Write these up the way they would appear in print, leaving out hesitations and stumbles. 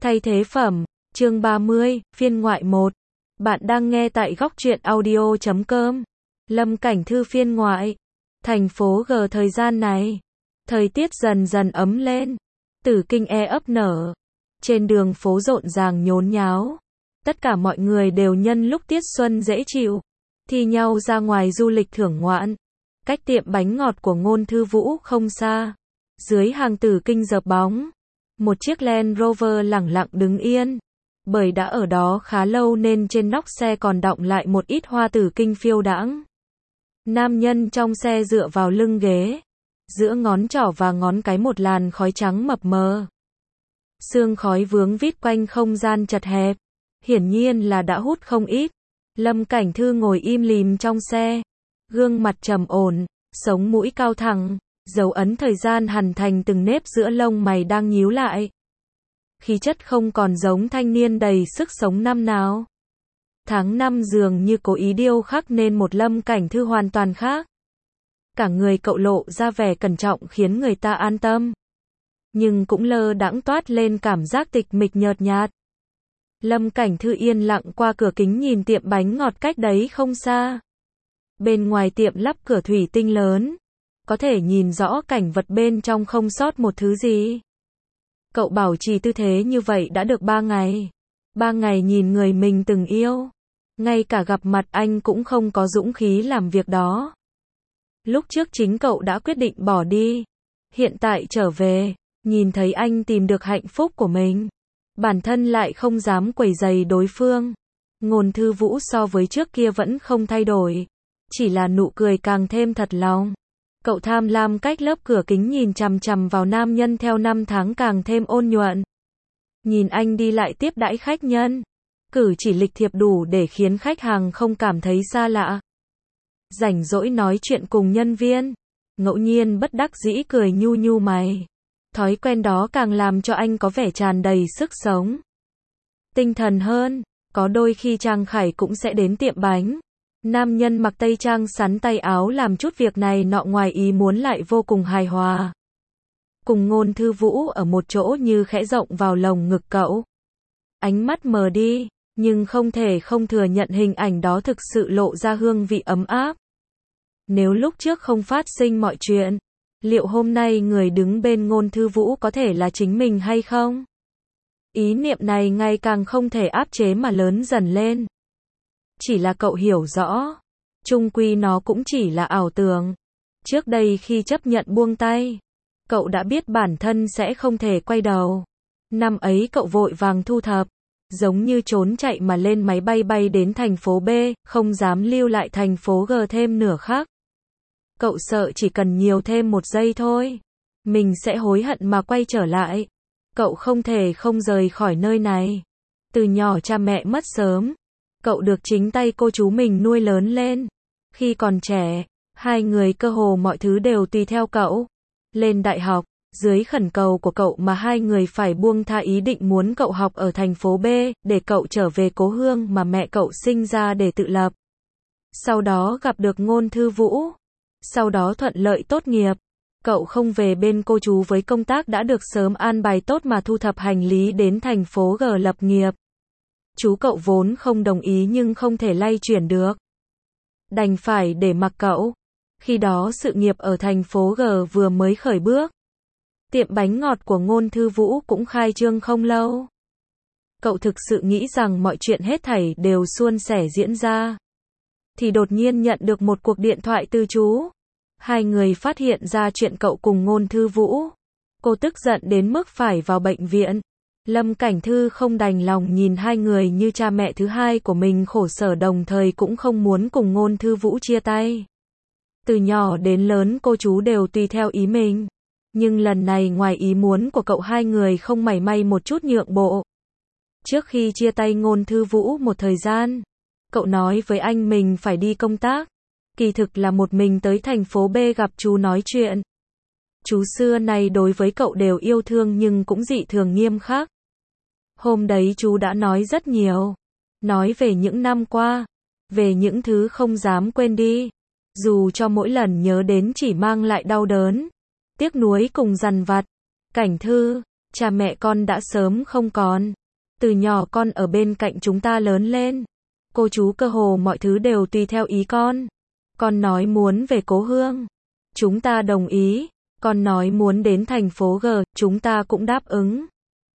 Thay thế phẩm, chương 30, phiên ngoại 1. Bạn đang nghe tại góc truyện audio.com. Lâm Cảnh Thư phiên ngoại. Thành phố G thời gian này. Thời tiết dần dần ấm lên. Tử Kinh ấp nở. Trên đường phố rộn ràng nhốn nháo. Tất cả mọi người đều nhân lúc tiết xuân dễ chịu, thi nhau ra ngoài du lịch thưởng ngoạn. Cách tiệm bánh ngọt của Ngôn Thư Vũ không xa. Dưới hàng Tử Kinh dợp bóng. Một chiếc Land Rover lẳng lặng đứng yên. Bởi đã ở đó khá lâu nên trên nóc xe còn đọng lại một ít hoa Tử Kinh phiêu đãng. Nam nhân trong xe dựa vào lưng ghế. Giữa ngón trỏ và ngón cái một làn khói trắng mập mờ. Sương khói vướng vít quanh không gian chật hẹp. Hiển nhiên là đã hút không ít. Lâm Cảnh Thư ngồi im lìm trong xe. Gương mặt trầm ổn, sống mũi cao thẳng. Dấu ấn thời gian hằn thành từng nếp giữa lông mày đang nhíu lại. Khí chất không còn giống thanh niên đầy sức sống năm nào. Tháng 5 dường như cố ý điêu khắc nên một Lâm Cảnh Thư hoàn toàn khác. Cả người cậu lộ ra vẻ cẩn trọng khiến người ta an tâm. Nhưng cũng lơ đãng toát lên cảm giác tịch mịch nhợt nhạt. Lâm Cảnh Thư yên lặng qua cửa kính nhìn tiệm bánh ngọt cách đấy không xa. Bên ngoài tiệm lắp cửa thủy tinh lớn. Có thể nhìn rõ cảnh vật bên trong không sót một thứ gì. Cậu bảo trì tư thế như vậy đã được 3 ngày. 3 ngày nhìn người mình từng yêu. Ngay cả gặp mặt anh cũng không có dũng khí làm việc đó. Lúc trước chính cậu đã quyết định bỏ đi. Hiện tại trở về, nhìn thấy anh tìm được hạnh phúc của mình. Bản thân lại không dám quấy rầy đối phương. Ngôn Thư Vũ so với trước kia vẫn không thay đổi. Chỉ là nụ cười càng thêm thật lòng. Cậu tham lam cách lớp cửa kính nhìn chằm chằm vào nam nhân theo năm tháng càng thêm ôn nhuận. Nhìn anh đi lại tiếp đãi khách nhân. Cử chỉ lịch thiệp đủ để khiến khách hàng không cảm thấy xa lạ. Rảnh rỗi nói chuyện cùng nhân viên. Ngẫu nhiên bất đắc dĩ cười nhu nhu mày. Thói quen đó càng làm cho anh có vẻ tràn đầy sức sống. Tinh thần hơn. Có đôi khi Trang Khải cũng sẽ đến tiệm bánh. Nam nhân mặc tây trang sắn tay áo làm chút việc này nọ ngoài ý muốn lại vô cùng hài hòa. Cùng Ngôn Thư Vũ ở một chỗ như khẽ rộng vào lồng ngực cậu. Ánh mắt mờ đi, nhưng không thể không thừa nhận hình ảnh đó thực sự lộ ra hương vị ấm áp. Nếu lúc trước không phát sinh mọi chuyện, liệu hôm nay người đứng bên Ngôn Thư Vũ có thể là chính mình hay không? Ý niệm này ngày càng không thể áp chế mà lớn dần lên. Chỉ là cậu hiểu rõ, chung quy nó cũng chỉ là ảo tưởng. Trước đây khi chấp nhận buông tay, cậu đã biết bản thân sẽ không thể quay đầu. Năm ấy cậu vội vàng thu thập, giống như trốn chạy mà lên máy bay bay đến thành phố B, không dám lưu lại thành phố G thêm nửa khắc. Cậu sợ chỉ cần nhiều thêm một giây thôi, mình sẽ hối hận mà quay trở lại. Cậu không thể không rời khỏi nơi này. Từ nhỏ cha mẹ mất sớm. Cậu được chính tay cô chú mình nuôi lớn lên. Khi còn trẻ, hai người cơ hồ mọi thứ đều tùy theo cậu. Lên đại học, dưới khẩn cầu của cậu mà hai người phải buông tha ý định muốn cậu học ở thành phố B, để cậu trở về cố hương mà mẹ cậu sinh ra để tự lập. Sau đó gặp được Ngôn Thư Vũ. Sau đó thuận lợi tốt nghiệp. Cậu không về bên cô chú với công tác đã được sớm an bài tốt mà thu thập hành lý đến thành phố G lập nghiệp. Chú cậu vốn không đồng ý nhưng không thể lay chuyển được. Đành phải để mặc cậu. Khi đó sự nghiệp ở thành phố G vừa mới khởi bước. Tiệm bánh ngọt của Ngôn Thư Vũ cũng khai trương không lâu. Cậu thực sự nghĩ rằng mọi chuyện hết thảy đều suôn sẻ diễn ra. Thì đột nhiên nhận được một cuộc điện thoại từ chú. Hai người phát hiện ra chuyện cậu cùng Ngôn Thư Vũ. Cô tức giận đến mức phải vào bệnh viện. Lâm Cảnh Thư không đành lòng nhìn hai người như cha mẹ thứ hai của mình khổ sở đồng thời cũng không muốn cùng Ngôn Thư Vũ chia tay. Từ nhỏ đến lớn cô chú đều tùy theo ý mình. Nhưng lần này ngoài ý muốn của cậu hai người không mảy may một chút nhượng bộ. Trước khi chia tay Ngôn Thư Vũ một thời gian, cậu nói với anh mình phải đi công tác. Kỳ thực là một mình tới thành phố B gặp chú nói chuyện. Chú xưa này đối với cậu đều yêu thương nhưng cũng dị thường nghiêm khắc. Hôm đấy chú đã nói rất nhiều. Nói về những năm qua. Về những thứ không dám quên đi. Dù cho mỗi lần nhớ đến chỉ mang lại đau đớn. Tiếc nuối cùng dằn vặt. Cảnh Thư, Cha mẹ con đã sớm không còn. Từ nhỏ con ở bên cạnh chúng ta lớn lên. Cô chú cơ hồ mọi thứ đều tùy theo ý con. Con nói muốn về cố hương. Chúng ta đồng ý. Con nói muốn đến thành phố G, chúng ta cũng đáp ứng.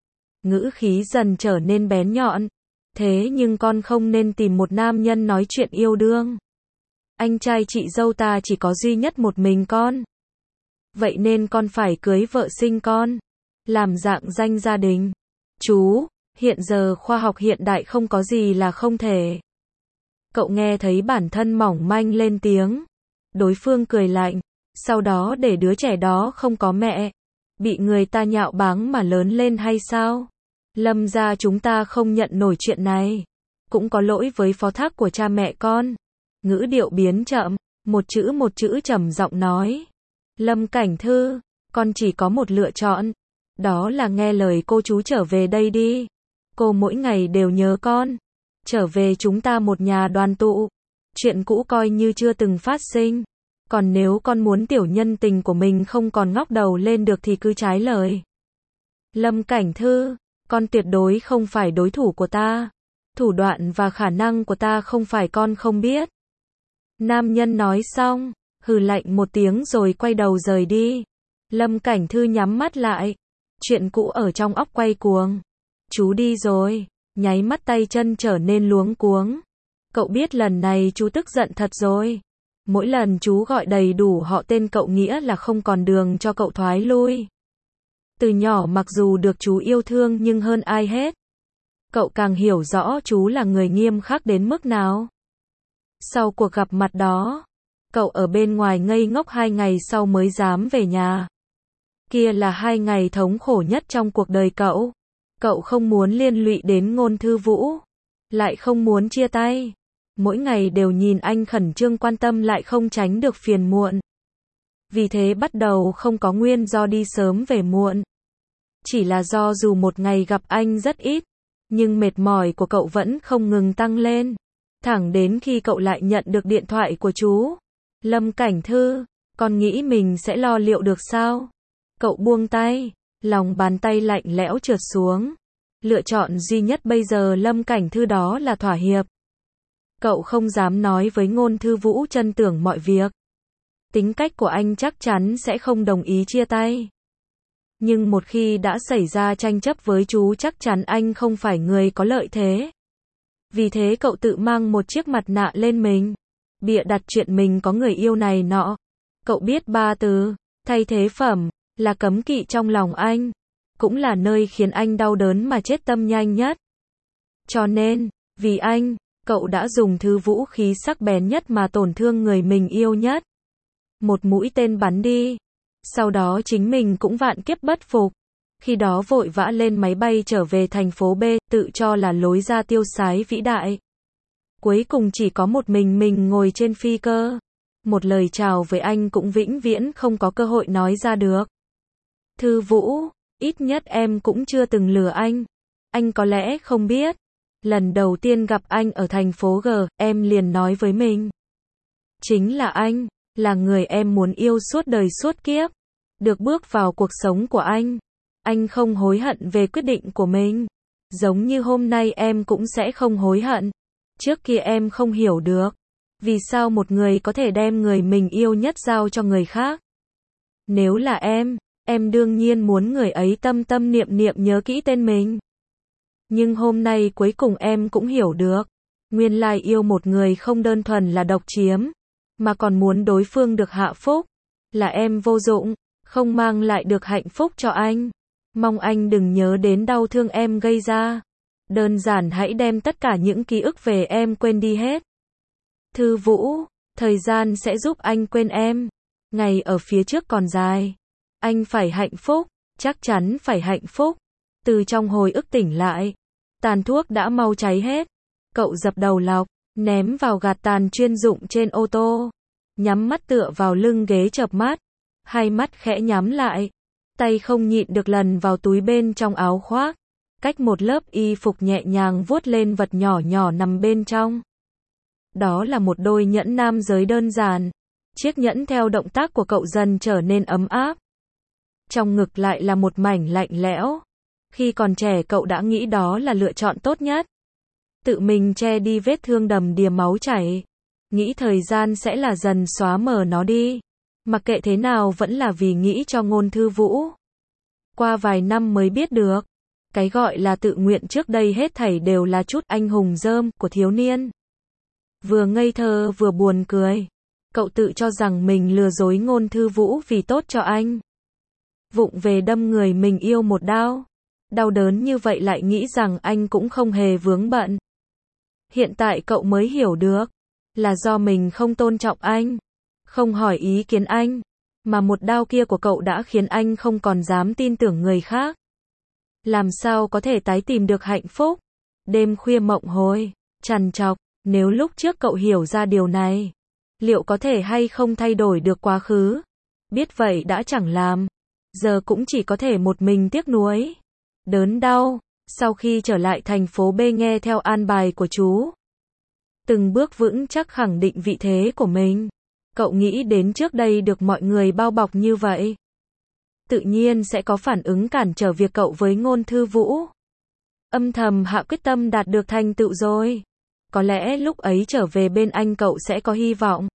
Ngữ khí dần trở nên bén nhọn. Thế nhưng con không nên tìm một nam nhân nói chuyện yêu đương. Anh trai chị dâu ta chỉ có duy nhất một mình con. Vậy nên con phải cưới vợ sinh con. Làm rạng danh gia đình. Chú, hiện giờ khoa học hiện đại không có gì là không thể. Cậu nghe thấy bản thân mỏng manh lên tiếng. Đối phương cười lạnh. Sau đó để đứa trẻ đó không có mẹ. Bị người ta nhạo báng mà lớn lên hay sao? Lâm gia chúng ta không nhận nổi chuyện này. Cũng có lỗi với phó thác của cha mẹ con. Ngữ điệu biến chậm, một chữ trầm giọng nói. Lâm Cảnh Thư, con chỉ có một lựa chọn. Đó là nghe lời cô chú trở về đây đi. Cô mỗi ngày đều nhớ con. Trở về chúng ta một nhà đoàn tụ. Chuyện cũ coi như chưa từng phát sinh. Còn nếu con muốn tiểu nhân tình của mình không còn ngóc đầu lên được thì cứ trái lời. Lâm Cảnh Thư, con tuyệt đối không phải đối thủ của ta. Thủ đoạn và khả năng của ta không phải con không biết. Nam nhân nói xong, hừ lạnh một tiếng rồi quay đầu rời đi. Lâm Cảnh Thư nhắm mắt lại. Chuyện cũ ở trong óc quay cuồng. Chú đi rồi, nháy mắt tay chân trở nên luống cuống. Cậu biết lần này chú tức giận thật rồi. Mỗi lần chú gọi đầy đủ họ tên cậu nghĩa là không còn đường cho cậu thoái lui. Từ nhỏ mặc dù được chú yêu thương nhưng hơn ai hết. Cậu càng hiểu rõ chú là người nghiêm khắc đến mức nào. Sau cuộc gặp mặt đó, cậu ở bên ngoài ngây ngốc 2 ngày sau mới dám về nhà. Kia là 2 ngày thống khổ nhất trong cuộc đời cậu. Cậu không muốn liên lụy đến Ngôn Thư Vũ. Lại không muốn chia tay. Mỗi ngày đều nhìn anh khẩn trương quan tâm lại không tránh được phiền muộn. Vì thế bắt đầu không có nguyên do đi sớm về muộn. Chỉ là do dù một ngày gặp anh rất ít, nhưng mệt mỏi của cậu vẫn không ngừng tăng lên. Thẳng đến khi cậu lại nhận được điện thoại của chú. Lâm Cảnh Thư, con nghĩ mình sẽ lo liệu được sao? Cậu buông tay, lòng bàn tay lạnh lẽo trượt xuống. Lựa chọn duy nhất bây giờ Lâm Cảnh Thư đó là thỏa hiệp. Cậu không dám nói với Ngôn Thư Vũ chân tưởng mọi việc. Tính cách của anh chắc chắn sẽ không đồng ý chia tay. Nhưng một khi đã xảy ra tranh chấp với chú chắc chắn anh không phải người có lợi thế. Vì thế cậu tự mang một chiếc mặt nạ lên mình. Bịa đặt chuyện mình có người yêu này nọ. Cậu biết 3 từ, thay thế phẩm, là cấm kỵ trong lòng anh. Cũng là nơi khiến anh đau đớn mà chết tâm nhanh nhất. Cho nên, vì anh, cậu đã dùng thứ vũ khí sắc bén nhất mà tổn thương người mình yêu nhất. Một mũi tên bắn đi. Sau đó chính mình cũng vạn kiếp bất phục. Khi đó vội vã lên máy bay trở về thành phố B, tự cho là lối ra tiêu sái vĩ đại. Cuối cùng chỉ có một mình ngồi trên phi cơ. Một lời chào với anh cũng vĩnh viễn không có cơ hội nói ra được. Thư Vũ, ít nhất em cũng chưa từng lừa anh. Anh có lẽ không biết. Lần đầu tiên gặp anh ở thành phố G, em liền nói với mình. Chính là anh, là người em muốn yêu suốt đời suốt kiếp. Được bước vào cuộc sống của anh. Anh không hối hận về quyết định của mình. Giống như hôm nay em cũng sẽ không hối hận. Trước kia em không hiểu được. Vì sao một người có thể đem người mình yêu nhất giao cho người khác. Nếu là em đương nhiên muốn người ấy tâm tâm niệm niệm nhớ kỹ tên mình. Nhưng hôm nay cuối cùng em cũng hiểu được. Nguyên lai yêu một người không đơn thuần là độc chiếm. Mà còn muốn đối phương được hạ phúc. Là em vô dụng, không mang lại được hạnh phúc cho anh. Mong anh đừng nhớ đến đau thương em gây ra. Đơn giản hãy đem tất cả những ký ức về em quên đi hết. Thư Vũ, thời gian sẽ giúp anh quên em. Ngày ở phía trước còn dài. Anh phải hạnh phúc, chắc chắn phải hạnh phúc. Từ trong hồi ức tỉnh lại, tàn thuốc đã mau cháy hết. Cậu dập đầu lọc, ném vào gạt tàn chuyên dụng trên ô tô. Nhắm mắt tựa vào lưng ghế chợp mắt. Hai mắt khẽ nhắm lại. Tay không nhịn được lần vào túi bên trong áo khoác. Cách một lớp y phục nhẹ nhàng vuốt lên vật nhỏ nhỏ nằm bên trong. Đó là một đôi nhẫn nam giới đơn giản. Chiếc nhẫn theo động tác của cậu dần trở nên ấm áp. Trong ngực lại là một mảnh lạnh lẽo. Khi còn trẻ cậu đã nghĩ đó là lựa chọn tốt nhất. Tự mình che đi vết thương đầm đìa máu chảy. Nghĩ thời gian sẽ là dần xóa mờ nó đi. Mặc kệ thế nào vẫn là vì nghĩ cho Ngôn Thư Vũ. Qua vài năm mới biết được. Cái gọi là tự nguyện trước đây hết thảy đều là chút anh hùng rơm của thiếu niên. Vừa ngây thơ vừa buồn cười. Cậu tự cho rằng mình lừa dối Ngôn Thư Vũ vì tốt cho anh. Vụng về đâm người mình yêu một đao. Đau đớn như vậy lại nghĩ rằng anh cũng không hề vướng bận. Hiện tại cậu mới hiểu được. Là do mình không tôn trọng anh. Không hỏi ý kiến anh. Mà một đao kia của cậu đã khiến anh không còn dám tin tưởng người khác. Làm sao có thể tái tìm được hạnh phúc? Đêm khuya mộng hồi, trằn trọc, nếu lúc trước cậu hiểu ra điều này, liệu có thể hay không thay đổi được quá khứ? Biết vậy đã chẳng làm, giờ cũng chỉ có thể một mình tiếc nuối. Đớn đau, sau khi trở lại thành phố B nghe theo an bài của chú. Từng bước vững chắc khẳng định vị thế của mình. Cậu nghĩ đến trước đây được mọi người bao bọc như vậy. Tự nhiên sẽ có phản ứng cản trở việc cậu với Ngôn Thư Vũ. Âm thầm hạ quyết tâm đạt được thành tựu rồi. Có lẽ lúc ấy trở về bên anh cậu sẽ có hy vọng.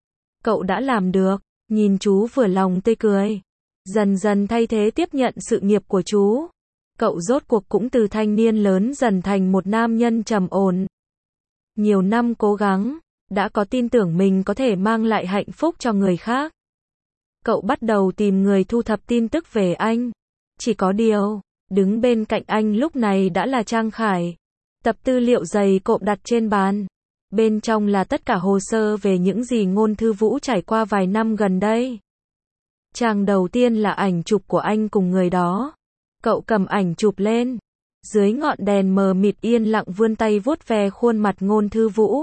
Cậu đã làm được, nhìn chú vừa lòng tươi cười. Dần dần thay thế tiếp nhận sự nghiệp của chú. Cậu rốt cuộc cũng từ thanh niên lớn dần thành một nam nhân trầm ổn. Nhiều năm cố gắng, đã có tin tưởng mình có thể mang lại hạnh phúc cho người khác. Cậu bắt đầu tìm người thu thập tin tức về anh. Chỉ có điều, đứng bên cạnh anh lúc này đã là Trang Khải. Tập tư liệu dày cộm đặt trên bàn. Bên trong là tất cả hồ sơ về những gì Ngôn Thư Vũ trải qua vài năm gần đây. Trang đầu tiên là ảnh chụp của anh cùng người đó. Cậu cầm ảnh chụp lên. Dưới ngọn đèn mờ mịt yên lặng vươn tay vuốt ve khuôn mặt Ngôn Thư Vũ.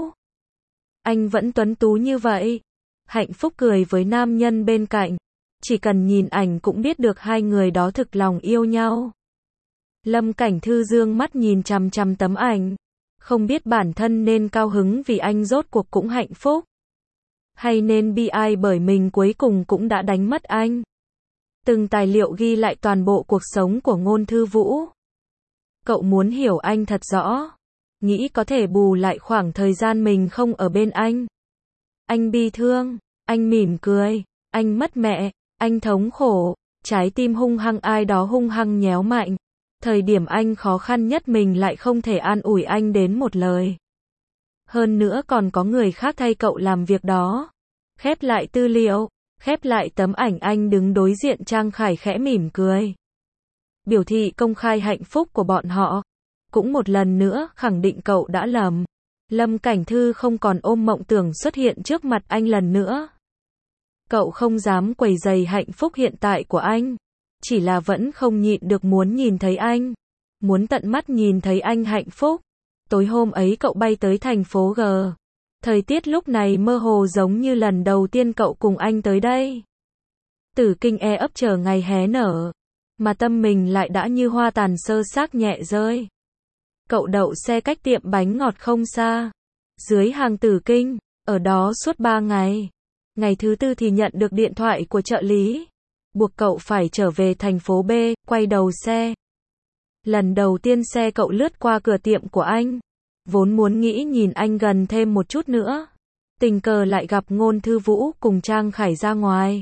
Anh vẫn tuấn tú như vậy. Hạnh phúc cười với nam nhân bên cạnh. Chỉ cần nhìn ảnh cũng biết được hai người đó thực lòng yêu nhau. Lâm Cảnh Thư dương mắt nhìn chằm chằm tấm ảnh. Không biết bản thân nên cao hứng vì anh rốt cuộc cũng hạnh phúc. Hay nên bi ai bởi mình cuối cùng cũng đã đánh mất anh. Từng tài liệu ghi lại toàn bộ cuộc sống của Ngôn Thư Vũ. Cậu muốn hiểu anh thật rõ. Nghĩ có thể bù lại khoảng thời gian mình không ở bên anh. Anh bi thương, anh mỉm cười, anh mất mẹ, anh thống khổ, trái tim hung hăng ai đó hung hăng nhéo mạnh. Thời điểm anh khó khăn nhất mình lại không thể an ủi anh đến một lời. Hơn nữa còn có người khác thay cậu làm việc đó. Khép lại tư liệu, khép lại tấm ảnh anh đứng đối diện Trang Khải khẽ mỉm cười. Biểu thị công khai hạnh phúc của bọn họ. Cũng một lần nữa khẳng định cậu đã lầm. Lâm Cảnh Thư không còn ôm mộng tưởng xuất hiện trước mặt anh lần nữa. Cậu không dám quấy rầy hạnh phúc hiện tại của anh. Chỉ là vẫn không nhịn được muốn nhìn thấy anh. Muốn tận mắt nhìn thấy anh hạnh phúc. Tối hôm ấy cậu bay tới thành phố G. Thời tiết lúc này mơ hồ giống như lần đầu tiên cậu cùng anh tới đây. Tử Kinh e ấp chờ ngày hé nở. Mà tâm mình lại đã như hoa tàn sơ xác nhẹ rơi. Cậu đậu xe cách tiệm bánh ngọt không xa. Dưới hàng Tử Kinh, ở đó suốt 3 ngày. Ngày thứ tư thì nhận được điện thoại của trợ lý. Buộc cậu phải trở về thành phố B, quay đầu xe. Lần đầu tiên xe cậu lướt qua cửa tiệm của anh. Vốn muốn nghĩ nhìn anh gần thêm một chút nữa. Tình cờ lại gặp Ngôn Thư Vũ cùng Trang Khải ra ngoài.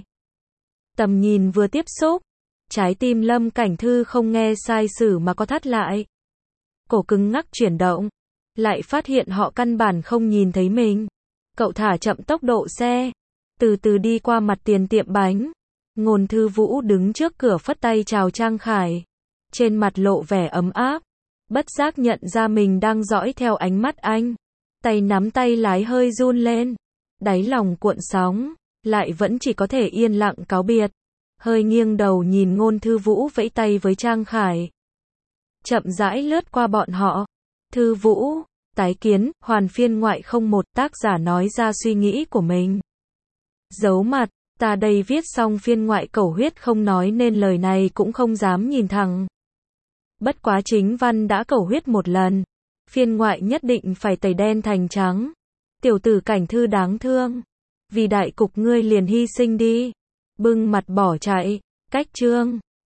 Tầm nhìn vừa tiếp xúc. Trái tim Lâm Cảnh Thư không nghe sai sử mà có thắt lại. Cổ cứng ngắc chuyển động. Lại phát hiện họ căn bản không nhìn thấy mình. Cậu thả chậm tốc độ xe. Từ từ đi qua mặt tiền tiệm bánh. Ngôn Thư Vũ đứng trước cửa phất tay chào Trang Khải. Trên mặt lộ vẻ ấm áp. Bất giác nhận ra mình đang dõi theo ánh mắt anh. Tay nắm tay lái hơi run lên. Đáy lòng cuộn sóng. Lại vẫn chỉ có thể yên lặng cáo biệt. Hơi nghiêng đầu nhìn Ngôn Thư Vũ vẫy tay với Trang Khải. Chậm rãi lướt qua bọn họ. Thư Vũ, tái kiến, hoàn phiên ngoại 01 tác giả nói ra suy nghĩ của mình. Giấu mặt, ta đây viết xong phiên ngoại cẩu huyết không nói nên lời này cũng không dám nhìn thẳng. Bất quá chính văn đã cẩu huyết một lần. Phiên ngoại nhất định phải tẩy đen thành trắng. Tiểu tử Cảnh Thư đáng thương. Vì đại cục ngươi liền hy sinh đi. Bưng mặt bỏ chạy. Cách chương.